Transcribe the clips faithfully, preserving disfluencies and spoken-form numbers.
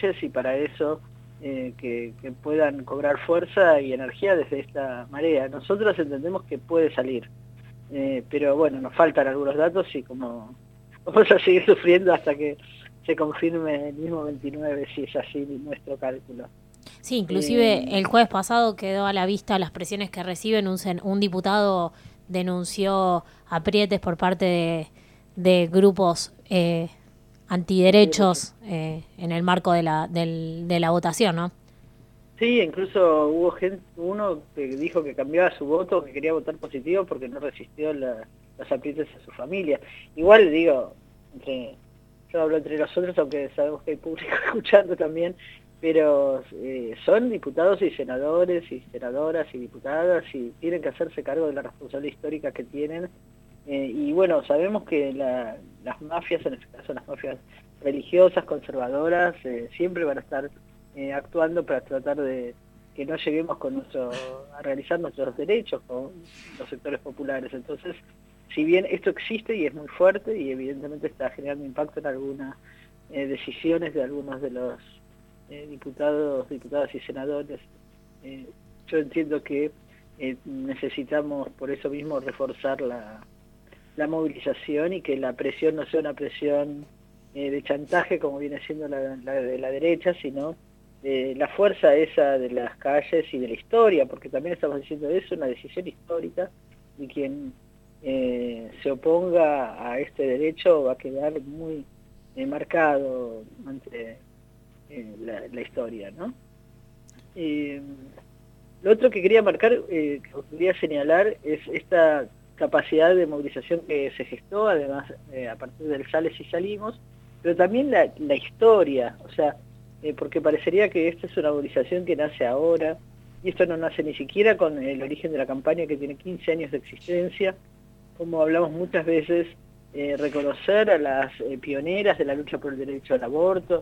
leyes y para eso eh, que, que puedan cobrar fuerza y energía desde esta marea. Nosotros entendemos que puede salir, eh, pero bueno, nos faltan algunos datos y como vamos a seguir sufriendo hasta que se confirme el mismo veintinueve, si es así nuestro cálculo. Sí, inclusive Eh, el jueves pasado quedó a la vista las presiones que reciben. Un, sen- un diputado denunció aprietes por parte de, de grupos eh, antiderechos. antiderechos eh, en el marco de la, del- de la votación, ¿no? Sí, incluso hubo gente, uno que dijo que cambiaba su voto, que quería votar positivo porque no resistió la, los aprietes a su familia. Igual digo, entre, yo hablo entre nosotros, aunque sabemos que hay público escuchando también, pero eh, son diputados y senadores y senadoras y diputadas y tienen que hacerse cargo de la responsabilidad histórica que tienen. Eh, y bueno, sabemos que la, las mafias, en este caso las mafias religiosas, conservadoras, eh, siempre van a estar eh, actuando para tratar de que no lleguemos con nuestro, a realizar nuestros derechos con los sectores populares. Entonces, si bien esto existe y es muy fuerte y evidentemente está generando impacto en algunas eh, decisiones de algunos de los eh, diputados, diputadas y senadores, eh, yo entiendo que eh, necesitamos por eso mismo reforzar la, la movilización y que la presión no sea una presión eh, de chantaje como viene siendo la, la de la derecha, sino de la fuerza esa de las calles y de la historia, porque también estamos diciendo eso, una decisión histórica, y quien eh, se oponga a este derecho va a quedar muy eh, marcado ante eh, la, la historia, ¿no? Eh, lo otro que quería marcar, eh, que quería señalar, es esta capacidad de movilización que se gestó, además eh, a partir del Sales y Salimos, pero también la, la historia, o sea, eh, porque parecería que esta es una movilización que nace ahora, y esto no nace ni siquiera con el origen de la campaña que tiene quince años de existencia, como hablamos muchas veces, eh, reconocer a las eh, pioneras de la lucha por el derecho al aborto,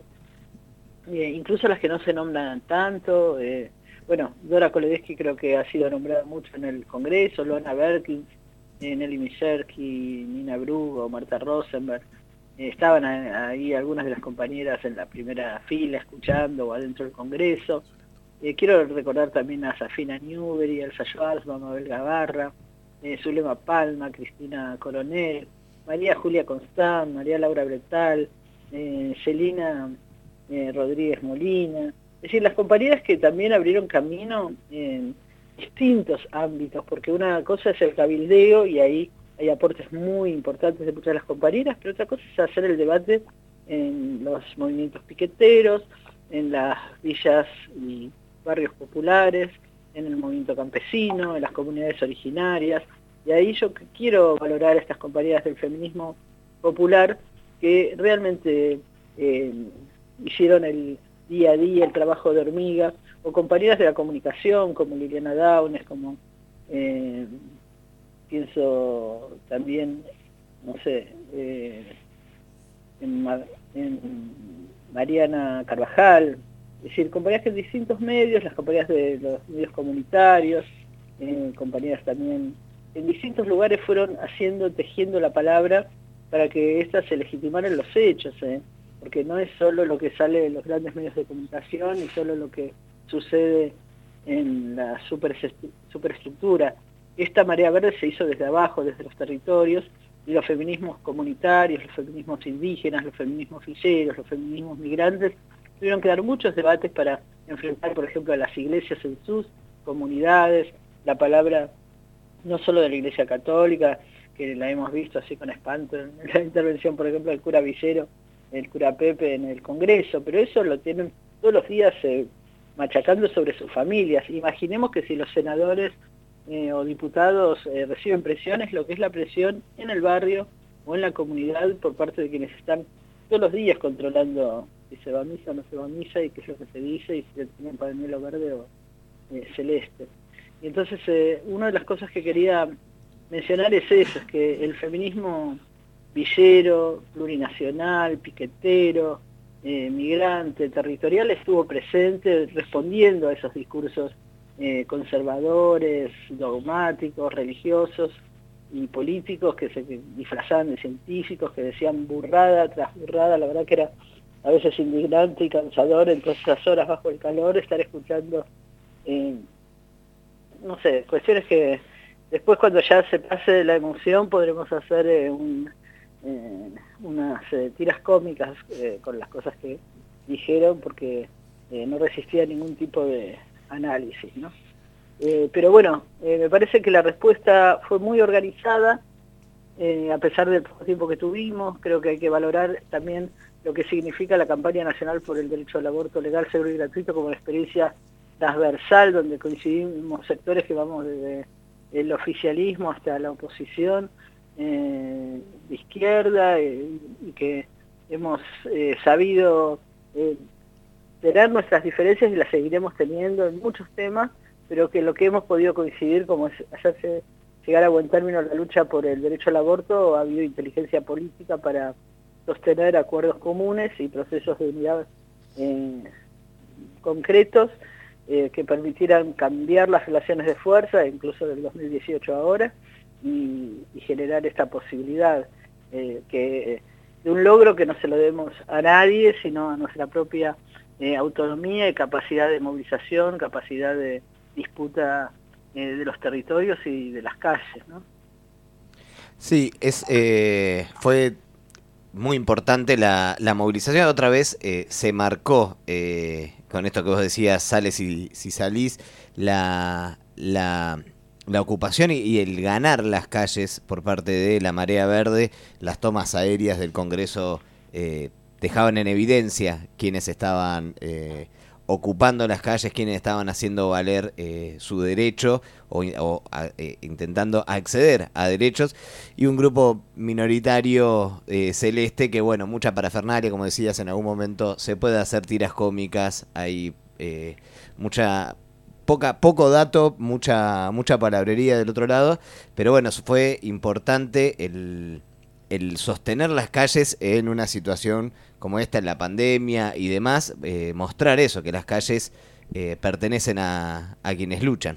eh, incluso las que no se nombran tanto, eh, bueno, Dora Kolodesky creo que ha sido nombrada mucho en el Congreso, Luana Berkins, eh, Nelly Miserki, Nina Brugo, Marta Rosenberg, eh, estaban ahí algunas de las compañeras en la primera fila escuchando o adentro del Congreso. Eh, quiero recordar también a Safina Newbery, Elsa Schwarzman, Mabel Gavarra, eh, Zulema Palma, Cristina Coronel, María Julia Constant, María Laura Bretal, eh, Celina eh, Rodríguez Molina, es decir, las compañeras que también abrieron camino en distintos ámbitos, porque una cosa es el cabildeo y ahí hay aportes muy importantes de muchas de las compañeras, pero otra cosa es hacer el debate en los movimientos piqueteros, en las villas y barrios populares, en el movimiento campesino, en las comunidades originarias, y ahí yo quiero valorar a estas compañeras del feminismo popular que realmente eh, hicieron el día a día, el trabajo de hormiga, o compañeras de la comunicación como Liliana Daunes, como eh, pienso también, no sé, eh, en, en Mariana Carvajal, es decir, compañeras de distintos medios, las compañeras de los medios comunitarios, eh, compañeras también en distintos lugares fueron haciendo, tejiendo la palabra para que éstas se legitimaran los hechos, ¿eh? Porque no es solo lo que sale de los grandes medios de comunicación y solo lo que sucede en la superestructura. Esta marea verde se hizo desde abajo, desde los territorios, y los feminismos comunitarios, los feminismos indígenas, los feminismos villeros, los feminismos migrantes, tuvieron que dar muchos debates para enfrentar, por ejemplo, a las iglesias en sus comunidades, la palabra no solo de la Iglesia Católica, que la hemos visto así con espanto en la intervención, por ejemplo, del cura Villero, el cura Pepe en el Congreso, pero eso lo tienen todos los días eh, machacando sobre sus familias. Imaginemos que si los senadores eh, o diputados eh, reciben presiones, lo que es la presión en el barrio o en la comunidad por parte de quienes están todos los días controlando si se va a misa o no se va a misa y qué es lo que se dice y si se tiene pañuelo verde o eh, celeste. Y entonces eh, una de las cosas que quería mencionar es eso, es que el feminismo villero, plurinacional, piquetero, eh, migrante, territorial estuvo presente respondiendo a esos discursos eh, conservadores, dogmáticos, religiosos y políticos que se disfrazaban de científicos, que decían burrada tras burrada. La verdad que era a veces indignante y cansador en todas esas horas bajo el calor, estar escuchando, eh, no sé, cuestiones que después cuando ya se pase la emoción podremos hacer eh, un, eh, unas eh, tiras cómicas eh, con las cosas que dijeron, porque eh, no resistía ningún tipo de análisis, ¿no? Eh, pero bueno, eh, me parece que la respuesta fue muy organizada, eh, a pesar del poco tiempo que tuvimos. Creo que hay que valorar también lo que significa la campaña nacional por el derecho al aborto legal, seguro y gratuito como una experiencia transversal, donde coincidimos sectores que vamos desde el oficialismo hasta la oposición eh, de izquierda, eh, y que hemos eh, sabido eh, tener nuestras diferencias y las seguiremos teniendo en muchos temas, pero que lo que hemos podido coincidir, como es hacerse llegar a buen término la lucha por el derecho al aborto, ha habido inteligencia política para sostener acuerdos comunes y procesos de unidad eh, concretos eh, que permitieran cambiar las relaciones de fuerza, incluso del dos mil dieciocho ahora, y, y generar esta posibilidad eh, que, de un logro que no se lo demos a nadie, sino a nuestra propia eh, autonomía y capacidad de movilización, capacidad de disputa eh, de los territorios y de las calles, ¿no? Sí, es eh, fue muy importante la, la movilización. Otra vez eh, se marcó, eh, con esto que vos decías, sales si, si salís, la, la, la ocupación y, y el ganar las calles por parte de la Marea Verde. Las tomas aéreas del Congreso eh, dejaban en evidencia quienes estaban eh, ocupando las calles, quienes estaban haciendo valer eh, su derecho o, o a, eh, intentando acceder a derechos, y un grupo minoritario eh, celeste que, bueno, mucha parafernalia, como decías, en algún momento se puede hacer tiras cómicas, hay eh, mucha poca poco dato, mucha mucha palabrería del otro lado, pero bueno, fue importante el el sostener las calles en una situación como esta, en la pandemia y demás, eh, mostrar eso, que las calles eh, pertenecen a, a quienes luchan.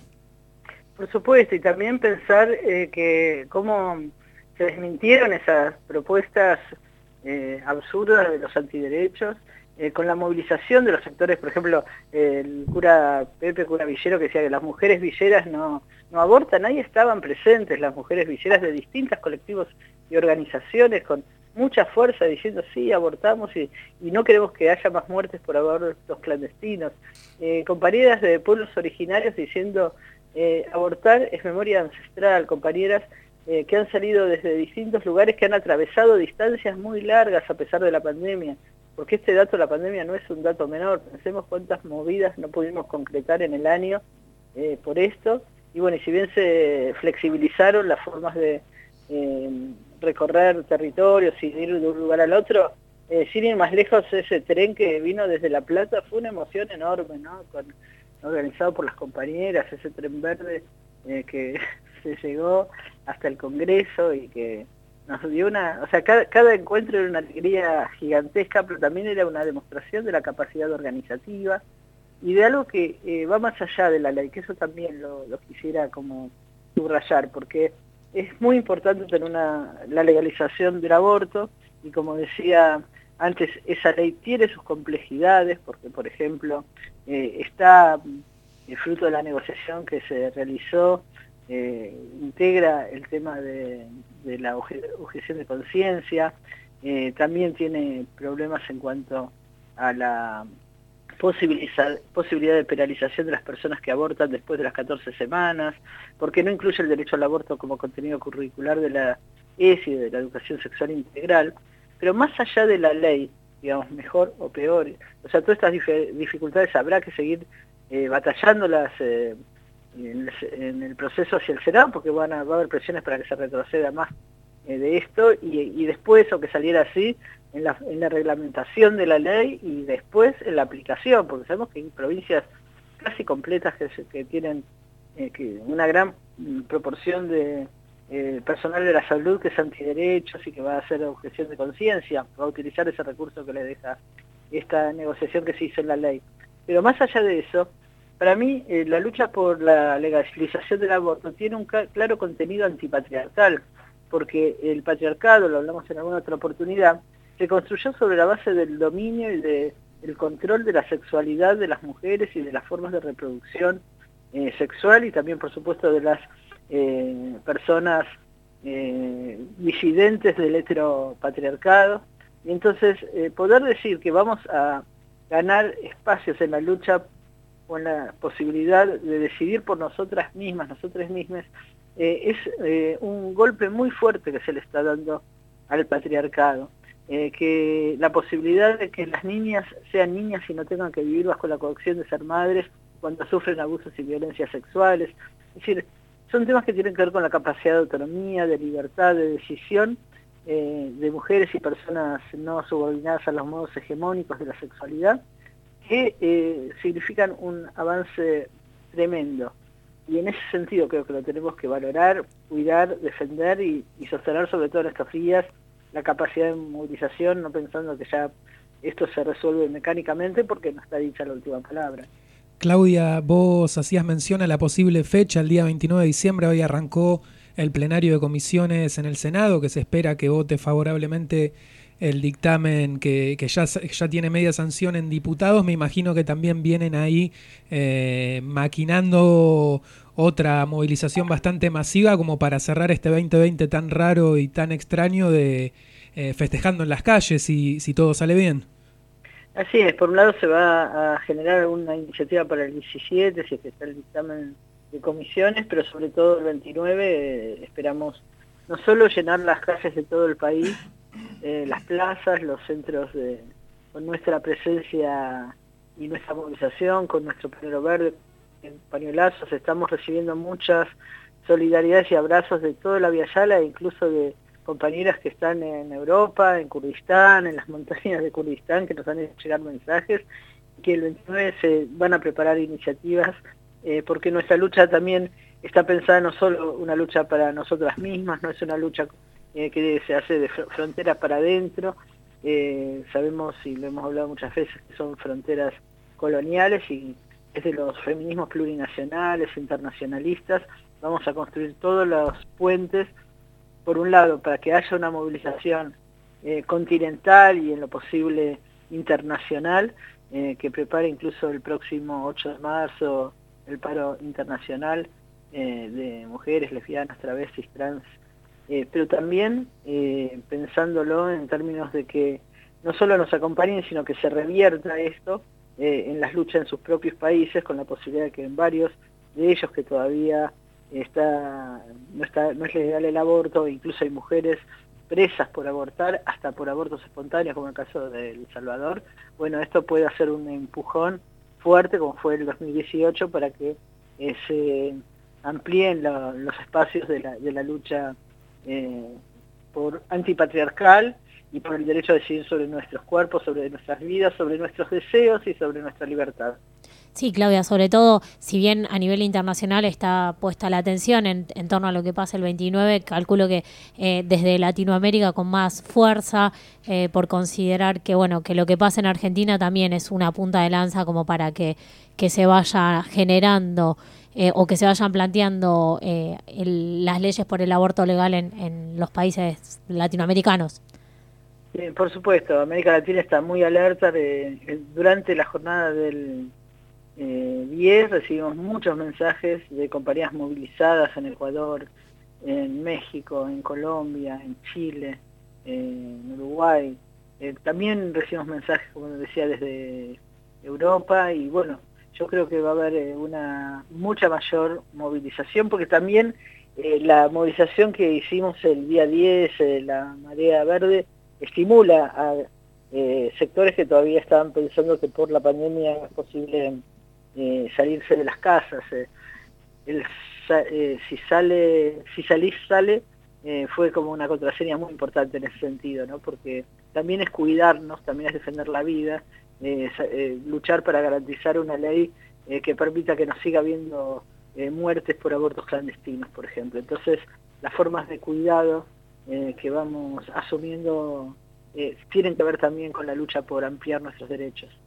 Por supuesto, y también pensar eh, que cómo se desmintieron esas propuestas eh, absurdas de los antiderechos, eh, con la movilización de los sectores, por ejemplo, eh, el cura Pepe, cura Villero, que decía que las mujeres villeras no, no abortan, ahí estaban presentes las mujeres villeras de distintos colectivos y organizaciones con mucha fuerza diciendo sí, abortamos y, y no queremos que haya más muertes por abortos clandestinos. Eh, compañeras de pueblos originarios diciendo eh, abortar es memoria ancestral, compañeras eh, que han salido desde distintos lugares, que han atravesado distancias muy largas a pesar de la pandemia, porque este dato de la pandemia no es un dato menor. Pensemos cuántas movidas no pudimos concretar en el año eh, por esto, y bueno, y si bien se flexibilizaron las formas de eh, recorrer territorios y ir de un lugar al otro, eh, sin ir más lejos, ese tren que vino desde La Plata fue una emoción enorme, ¿no? Con, organizado por las compañeras, ese tren verde eh, que se llegó hasta el Congreso y que nos dio una, o sea, cada, cada encuentro era una alegría gigantesca, pero también era una demostración de la capacidad organizativa y de algo que eh, va más allá de la ley, que eso también lo, lo quisiera como subrayar, porque es muy importante tener una, la legalización del aborto, y como decía antes, esa ley tiene sus complejidades, porque por ejemplo eh, está eh, fruto de la negociación que se realizó, eh, integra el tema de, de la objeción de conciencia, eh, también tiene problemas en cuanto a la posibilidad de penalización de las personas que abortan después de las catorce semanas, porque no incluye el derecho al aborto como contenido curricular de la E S I, de la educación sexual integral. Pero más allá de la ley, digamos, mejor o peor, o sea, todas estas dif- dificultades habrá que seguir eh, batallándolas eh, en, el, en el proceso hacia el Senado, porque van a, va a haber presiones para que se retroceda más eh, de esto, y, y después, o que saliera así, en la, en la reglamentación de la ley, y después en la aplicación, porque sabemos que hay provincias casi completas que, que tienen eh, que una gran mm, proporción de eh, personal de la salud que es antiderechos y que va a hacer objeción de conciencia, va a utilizar ese recurso que le deja esta negociación que se hizo en la ley. Pero más allá de eso, para mí eh, la lucha por la legalización del aborto tiene un claro contenido antipatriarcal, porque el patriarcado, lo hablamos en alguna otra oportunidad, se construyó sobre la base del dominio y de, del control de la sexualidad de las mujeres y de las formas de reproducción eh, sexual, y también, por supuesto, de las eh, personas eh, disidentes del heteropatriarcado. Y entonces, eh, poder decir que vamos a ganar espacios en la lucha con la posibilidad de decidir por nosotras mismas, nosotras mismas, eh, es eh, un golpe muy fuerte que se le está dando al patriarcado. Eh, que la posibilidad de que las niñas sean niñas y no tengan que vivir bajo la coacción de ser madres cuando sufren abusos y violencias sexuales. Es decir, son temas que tienen que ver con la capacidad de autonomía, de libertad, de decisión eh, de mujeres y personas no subordinadas a los modos hegemónicos de la sexualidad, que eh, significan un avance tremendo. Y en ese sentido creo que lo tenemos que valorar, cuidar, defender y, y sostener sobre todo en estos días la capacidad de movilización, no pensando que ya esto se resuelve mecánicamente, porque no está dicha la última palabra. Claudia, vos hacías mención a la posible fecha, el día veintinueve de diciembre, hoy arrancó el plenario de comisiones en el Senado, que se espera que vote favorablemente el dictamen que, que ya, ya tiene media sanción en diputados. Me imagino que también vienen ahí eh, maquinando otra movilización bastante masiva como para cerrar este veinte veinte tan raro y tan extraño de eh, festejando en las calles, si, si todo sale bien. Así es, por un lado se va a generar una iniciativa para el diecisiete, si es que está el dictamen de comisiones, pero sobre todo el veintinueve eh, esperamos no solo llenar las calles de todo el país, eh, las plazas, los centros de, con nuestra presencia y nuestra movilización, con nuestro pañuelo verde, en pañuelazos, estamos recibiendo muchas solidaridades y abrazos de toda la Via Yala, e incluso de compañeras que están en Europa, en Kurdistán, en las montañas de Kurdistán, que nos han hecho llegar mensajes, que el veintinueve se van a preparar iniciativas, eh, porque nuestra lucha también está pensada no solo una lucha para nosotras mismas, no es una lucha eh, que se hace de fr frontera para adentro, eh, sabemos y lo hemos hablado muchas veces que son fronteras coloniales, y desde los feminismos plurinacionales, internacionalistas, vamos a construir todos los puentes, por un lado, para que haya una movilización eh, continental y en lo posible internacional, eh, que prepare incluso el próximo ocho de marzo el paro internacional eh, de mujeres, lesbianas, travestis, trans, eh, pero también eh, pensándolo en términos de que no solo nos acompañen, sino que se revierta esto eh, en las luchas en sus propios países, con la posibilidad de que en varios de ellos que todavía Está, no, está, no es legal el aborto, incluso hay mujeres presas por abortar, hasta por abortos espontáneos, como el caso de El Salvador. Bueno, esto puede hacer un empujón fuerte, como fue el dos mil dieciocho, para que eh, se amplíen la, los espacios de la, de la lucha eh, por antipatriarcal y por el derecho a decidir sobre nuestros cuerpos, sobre nuestras vidas, sobre nuestros deseos y sobre nuestra libertad. Sí, Claudia, sobre todo, si bien a nivel internacional está puesta la atención en, en torno a lo que pasa el veintinueve, calculo que eh, desde Latinoamérica con más fuerza, eh, por considerar que bueno que lo que pasa en Argentina también es una punta de lanza como para que, que se vaya generando eh, o que se vayan planteando eh, el, las leyes por el aborto legal en, en los países latinoamericanos. Sí, por supuesto, América Latina está muy alerta de, de, durante la jornada del Eh, diez recibimos muchos mensajes de compañías movilizadas en Ecuador, en México, en Colombia, en Chile, eh, en Uruguay. Eh, también recibimos mensajes, como decía, desde Europa, y bueno, yo creo que va a haber eh, una mucha mayor movilización, porque también eh, la movilización que hicimos el día diez, eh, la Marea Verde, estimula a eh, sectores que todavía estaban pensando que por la pandemia es posible Eh, salirse de las casas. Eh, el, eh, si sale, si salís sale, eh, fue como una contraseña muy importante en ese sentido, ¿no? Porque también es cuidarnos, también es defender la vida, eh, eh, luchar para garantizar una ley eh, que permita que no siga habiendo eh, muertes por abortos clandestinos, por ejemplo. Entonces, las formas de cuidado eh, que vamos asumiendo eh, tienen que ver también con la lucha por ampliar nuestros derechos.